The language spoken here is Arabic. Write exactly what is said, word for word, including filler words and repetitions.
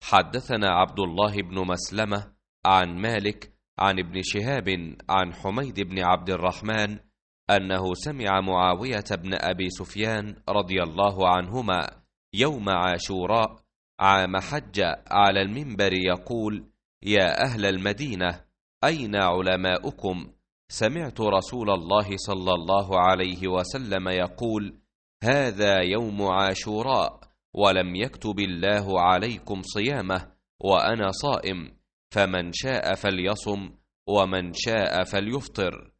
حدثنا عبد الله بن مسلمة عن مالك عن ابن شهاب عن حميد بن عبد الرحمن أنه سمع معاوية بن أبي سفيان رضي الله عنهما يوم عاشوراء عام حج على المنبر يقول: يا أهل المدينة، أين علماؤكم؟ سمعت رسول الله صلى الله عليه وسلم يقول: هذا يوم عاشوراء، ولم يكتب الله عليكم صيامه، وأنا صائم، فمن شاء فليصم ومن شاء فليفطر.